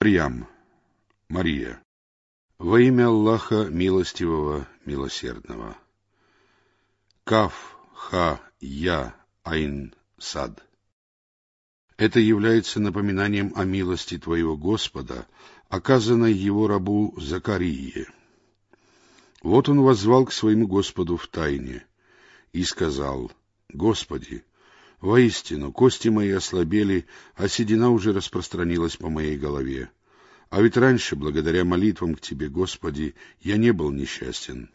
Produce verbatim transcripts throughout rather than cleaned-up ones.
Марьям, Мария, во имя Аллаха Милостивого, Милосердного. Каф, Ха, Я, Айн, Сад. Это является напоминанием о милости твоего Господа, оказанной его рабу Закарии. Вот он воззвал к своему Господу в тайне и сказал: «Господи, воистину, кости мои ослабели, а седина уже распространилась по моей голове. А ведь раньше, благодаря молитвам к Тебе, Господи, я не был несчастен.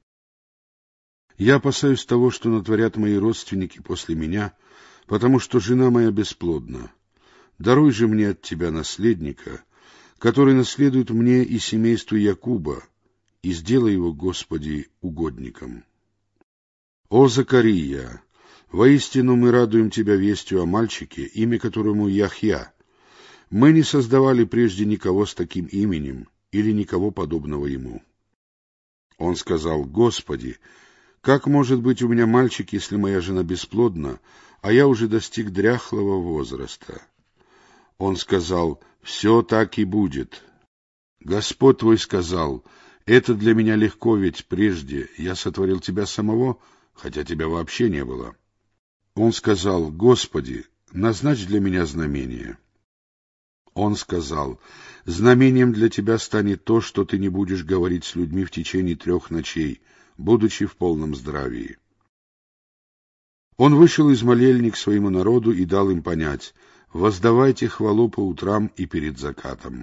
Я опасаюсь того, что натворят мои родственники после меня, потому что жена моя бесплодна. Даруй же мне от Тебя наследника, который наследует мне и семейству Якуба, и сделай его, Господи, угодником. О, Закария! Воистину мы радуем Тебя вестью о мальчике, имя которому Яхья. Мы не создавали прежде никого с таким именем или никого подобного ему». Он сказал: «Господи, как может быть у меня мальчик, если моя жена бесплодна, а я уже достиг дряхлого возраста?» Он сказал: «Все так и будет». Господь твой сказал: «Это для меня легко, ведь прежде я сотворил тебя самого, хотя тебя вообще не было». Он сказал: «Господи, назначь для меня знамение». Он сказал: «Знамением для тебя станет то, что ты не будешь говорить с людьми в течение трех ночей, будучи в полном здравии». Он вышел из молельни к своему народу и дал им понять: «Воздавайте хвалу по утрам и перед закатом».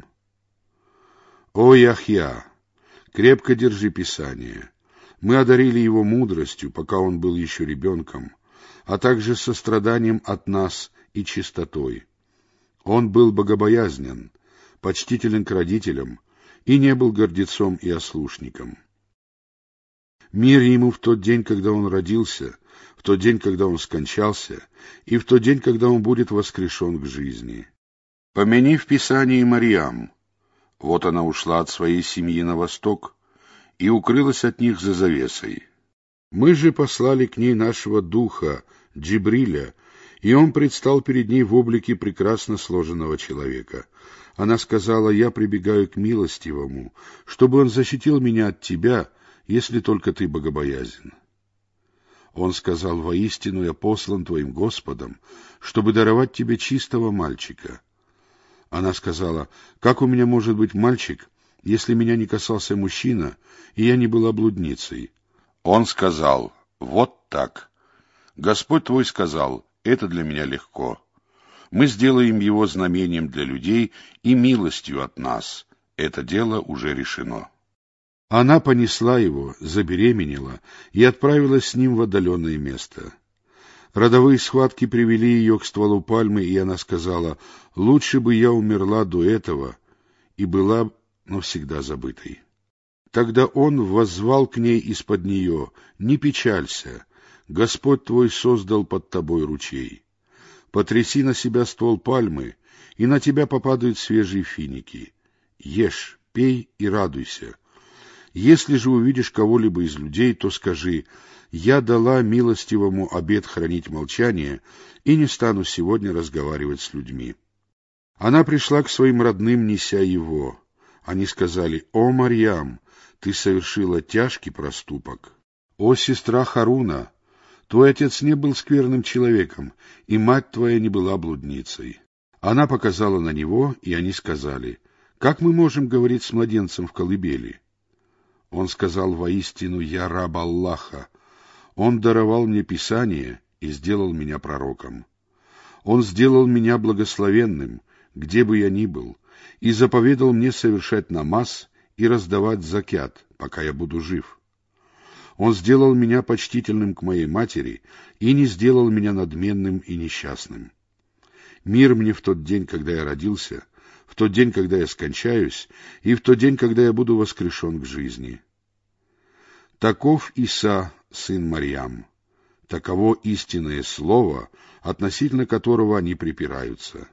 О, Яхья! Крепко держи Писание. Мы одарили его мудростью, пока он был еще ребенком, а также состраданием от нас и чистотой. Он был богобоязнен, почтителен к родителям и не был гордецом и ослушником. Мир ему в тот день, когда он родился, в тот день, когда он скончался, и в тот день, когда он будет воскрешен к жизни. Помяни в Писании Марьям. Вот она ушла от своей семьи на восток и укрылась от них за завесой. Мы же послали к ней нашего духа, Джибриля, и он предстал перед ней в облике прекрасно сложенного человека. Она сказала: «Я прибегаю к милостивому, чтобы он защитил меня от тебя, если только ты богобоязен». Он сказал: «Воистину я послан твоим Господом, чтобы даровать тебе чистого мальчика». Она сказала: «Как у меня может быть мальчик, если меня не касался мужчина, и я не была блудницей?» Он сказал: «Вот так. Господь твой сказал: это для меня легко. Мы сделаем его знамением для людей и милостью от нас. Это дело уже решено». Она понесла его, забеременела и отправилась с ним в отдаленное место. Родовые схватки привели ее к стволу пальмы, и она сказала: «Лучше бы я умерла до этого и была навсегда забытой». Тогда он воззвал к ней из-под нее: «Не печалься, Господь твой создал под тобой ручей. Потряси на себя ствол пальмы, и на тебя попадают свежие финики. Ешь, пей и радуйся. Если же увидишь кого-либо из людей, то скажи: я дала милостивому обет хранить молчание и не стану сегодня разговаривать с людьми». Она пришла к своим родным, неся его. Они сказали: «О, Марьям, ты совершила тяжкий проступок. О, сестра Харуна, твой отец не был скверным человеком, и мать твоя не была блудницей». Она показала на него, и они сказали: «Как мы можем говорить с младенцем в колыбели?» Он сказал: «Воистину я раб Аллаха. Он даровал мне Писание и сделал меня пророком. Он сделал меня благословенным, где бы я ни был, и заповедал мне совершать намаз и раздавать закят, пока я буду жив. Он сделал меня почтительным к моей матери и не сделал меня надменным и несчастным. Мир мне в тот день, когда я родился, в тот день, когда я скончаюсь, и в тот день, когда я буду воскрешен к жизни». Таков Иса, сын Марьям. Таково истинное слово, относительно которого они припираются.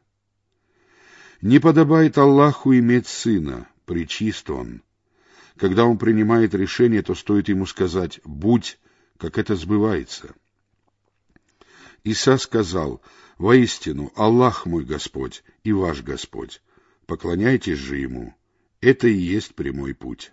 Не подобает Аллаху иметь сына, пречист он. Когда он принимает решение, то стоит ему сказать «будь», как это сбывается. Иса сказал: «Воистину, Аллах мой Господь и ваш Господь». Поклоняйтесь же ему. Это и есть прямой путь.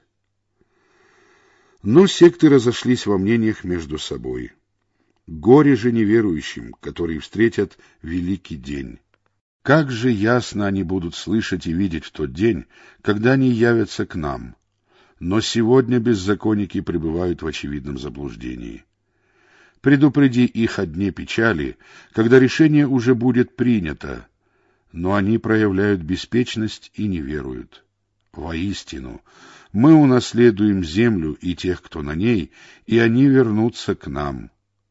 Но секты разошлись во мнениях между собой. Горе же неверующим, которые встретят великий день. Как же ясно они будут слышать и видеть в тот день, когда они явятся к нам. Но сегодня беззаконники пребывают в очевидном заблуждении. Предупреди их о дне печали, когда решение уже будет принято, но они проявляют беспечность и не веруют. Воистину, мы унаследуем землю и тех, кто на ней, и они вернутся к нам.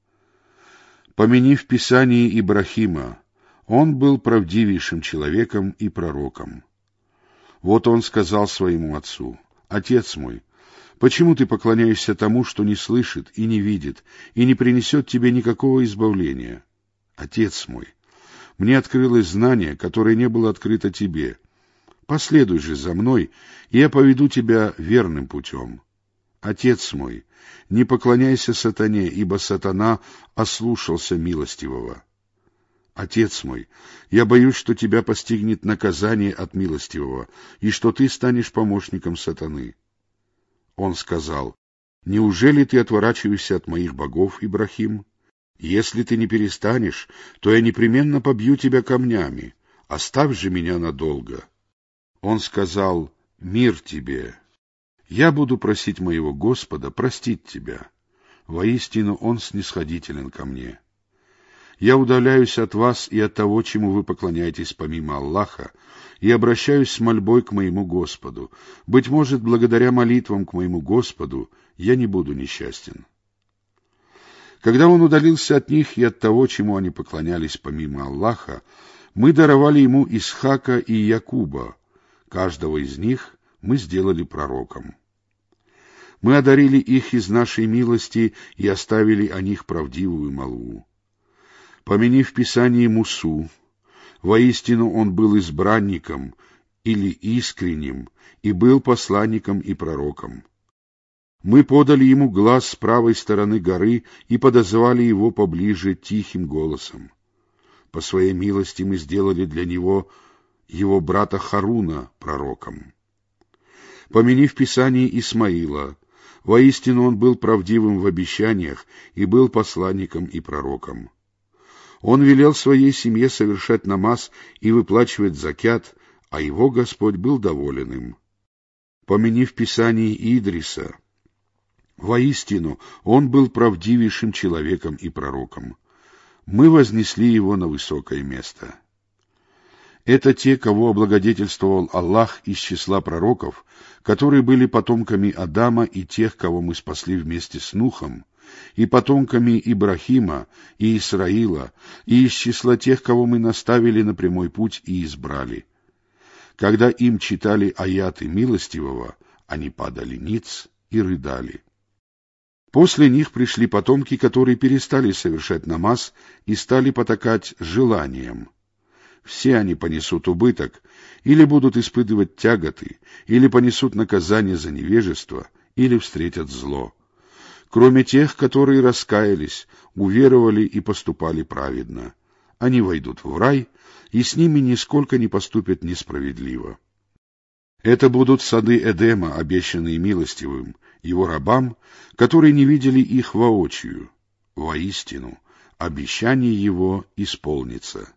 Помяни в Писании Ибрахима, он был правдивейшим человеком и пророком. Вот он сказал своему отцу: «Отец мой, почему ты поклоняешься тому, что не слышит и не видит, и не принесет тебе никакого избавления? Отец мой, мне открылось знание, которое не было открыто тебе. Последуй же за мной, и я поведу тебя верным путем. Отец мой, не поклоняйся сатане, ибо сатана ослушался милостивого. Отец мой, я боюсь, что тебя постигнет наказание от милостивого, и что ты станешь помощником сатаны». Он сказал: «Неужели ты отворачиваешься от моих богов, Ибрахим? Если ты не перестанешь, то я непременно побью тебя камнями. Оставь же меня надолго». Он сказал: «Мир тебе! Я буду просить моего Господа простить тебя. Воистину Он снисходителен ко мне. Я удаляюсь от вас и от того, чему вы поклоняетесь помимо Аллаха, и обращаюсь с мольбой к моему Господу. Быть может, благодаря молитвам к моему Господу я не буду несчастен». Когда он удалился от них и от того, чему они поклонялись помимо Аллаха, мы даровали ему Исхака и Якуба. Каждого из них мы сделали пророком. Мы одарили их из нашей милости и оставили о них правдивую молву. Помяни в Писании Мусу. Воистину он был избранником или искренним, и был посланником и пророком. Мы подали ему глас с правой стороны горы и подозвали его поближе тихим голосом. По своей милости мы сделали для него его брата Харуна пророком. Помяни в Писании Исмаила. Воистину он был правдивым в обещаниях и был посланником и пророком. Он велел своей семье совершать намаз и выплачивать закят, а его Господь был доволен им. Помяни в Писании Идриса. Воистину он был правдивейшим человеком и пророком. Мы вознесли его на высокое место. Это те, кого облагодетельствовал Аллах из числа пророков, которые были потомками Адама и тех, кого мы спасли вместе с Нухом, и потомками Ибрахима и Исраила, и из числа тех, кого мы наставили на прямой путь и избрали. Когда им читали аяты милостивого, они падали ниц и рыдали. После них пришли потомки, которые перестали совершать намаз и стали потакать желаниям. Все они понесут убыток, или будут испытывать тяготы, или понесут наказание за невежество, или встретят зло. Кроме тех, которые раскаялись, уверовали и поступали праведно. Они войдут в рай, и с ними нисколько не поступят несправедливо. Это будут сады Эдема, обещанные милостивым, его рабам, которые не видели их воочию. Воистину, обещание его исполнится.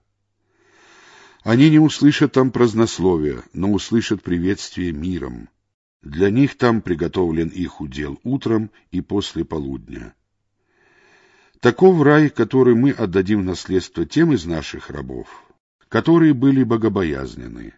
Они не услышат там празднословия, но услышат приветствие миром. Для них там приготовлен их удел утром и после полудня. Таков рай, который мы отдадим в наследство тем из наших рабов, которые были богобоязненны.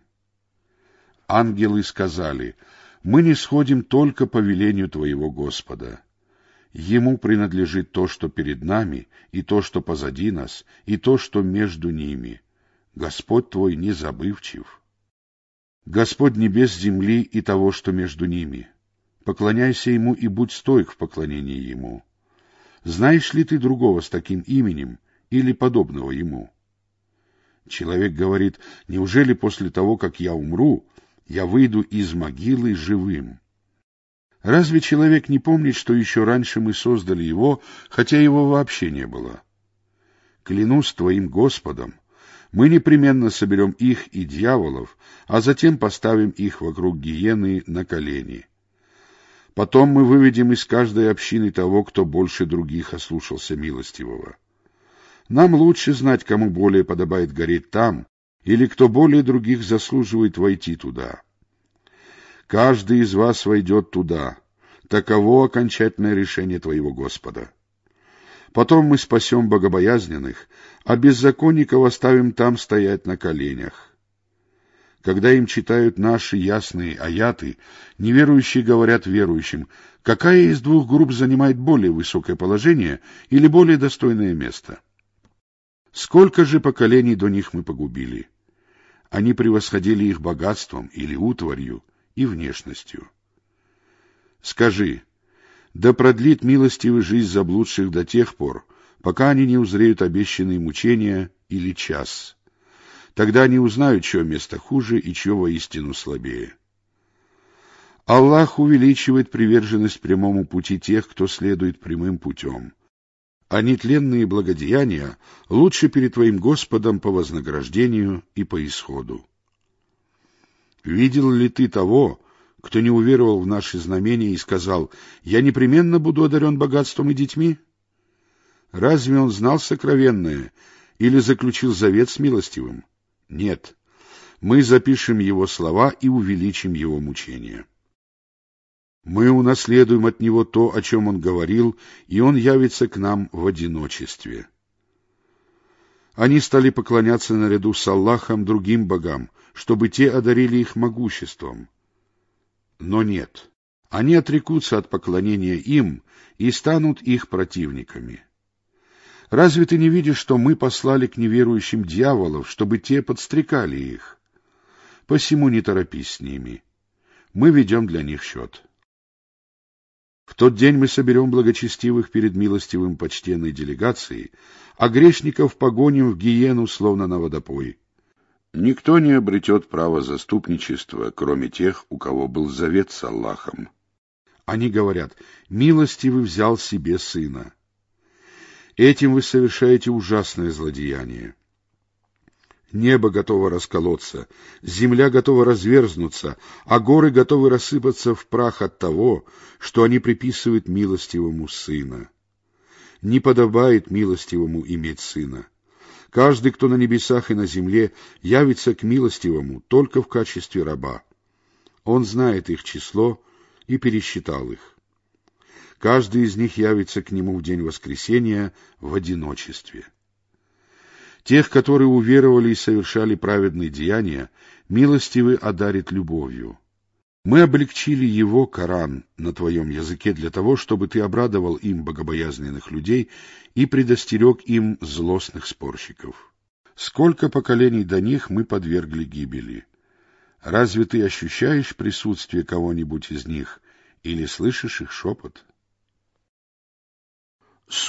Ангелы сказали: «Мы не сходим только по велению Твоего Господа. Ему принадлежит то, что перед нами, и то, что позади нас, и то, что между ними. Господь Твой не забывчив. Господь небес, земли и того, что между ними. Поклоняйся Ему и будь стойк в поклонении Ему. Знаешь ли ты другого с таким именем или подобного Ему?» Человек говорит: «Неужели после того, как я умру, я выйду из могилы живым?» Разве человек не помнит, что еще раньше мы создали его, хотя его вообще не было? Клянусь Твоим Господом, Мы непременно соберем их и дьяволов, а затем поставим их вокруг гиены на колени. Потом мы выведем из каждой общины того, кто больше других ослушался милостивого. Нам лучше знать, кому более подобает гореть там, или кто более других заслуживает войти туда. Каждый из вас войдет туда. Таково окончательное решение твоего Господа. Потом мы спасем богобоязненных, а беззаконников оставим там стоять на коленях. Когда им читают наши ясные аяты, неверующие говорят верующим, какая из двух групп занимает более высокое положение или более достойное место. Сколько же поколений до них мы погубили? Они превосходили их богатством или утварью и внешностью. Скажи, да продлит милостивый жизнь заблудших до тех пор, пока они не узреют обещанные мучения или час. Тогда они узнают, чье место хуже и чье воистину слабее. Аллах увеличивает приверженность прямому пути тех, кто следует прямым путем. А нетленные благодеяния лучше перед твоим Господом по вознаграждению и по исходу. Видел ли ты того, кто не уверовал в наши знамения и сказал: «Я непременно буду одарен богатством и детьми»? Разве он знал сокровенное или заключил завет с милостивым? Нет. Мы запишем его слова и увеличим его мучения. Мы унаследуем от него то, о чем он говорил, и он явится к нам в одиночестве. Они стали поклоняться наряду с Аллахом другим богам, чтобы те одарили их могуществом. Но нет, они отрекутся от поклонения им и станут их противниками. Разве ты не видишь, что мы послали к неверующим дьяволов, чтобы те подстрекали их? Посему не торопись с ними. Мы ведем для них счет. В тот день мы соберем благочестивых перед милостивым почтенной делегацией, а грешников погоним в гиену, словно на водопой. Никто не обретет права заступничества, кроме тех, у кого был завет с Аллахом. Они говорят: «Милостивый взял себе сына». Этим вы совершаете ужасное злодеяние. Небо готово расколоться, земля готова разверзнуться, а горы готовы рассыпаться в прах от того, что они приписывают милостивому сына. Не подобает милостивому иметь сына. Каждый, кто на небесах и на земле, явится к милостивому только в качестве раба. Он знает их число и пересчитал их. Каждый из них явится к нему в день воскресения в одиночестве. Тех, которые уверовали и совершали праведные деяния, милостивый одарит любовью. Мы облегчили его, Коран, на твоем языке для того, чтобы ты обрадовал им богобоязненных людей и предостерег им злостных спорщиков. Сколько поколений до них мы подвергли гибели. Разве ты ощущаешь присутствие кого-нибудь из них или слышишь их шепот?